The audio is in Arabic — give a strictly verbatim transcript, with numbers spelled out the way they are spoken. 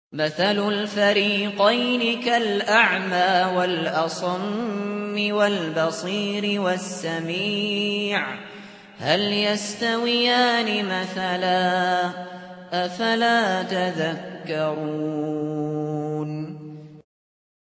مَثَلُ الْفَرِيقَيْنِ كَالْأَعْمَىٰ وَالْأَصَمِّ وَالْبَصِيرِ وَالسَّمِيعِ ۚ هَلْ يَسْتَوِيَانِ مَثَلًا ۚ أَفَلَا تَذَكَّرُونَ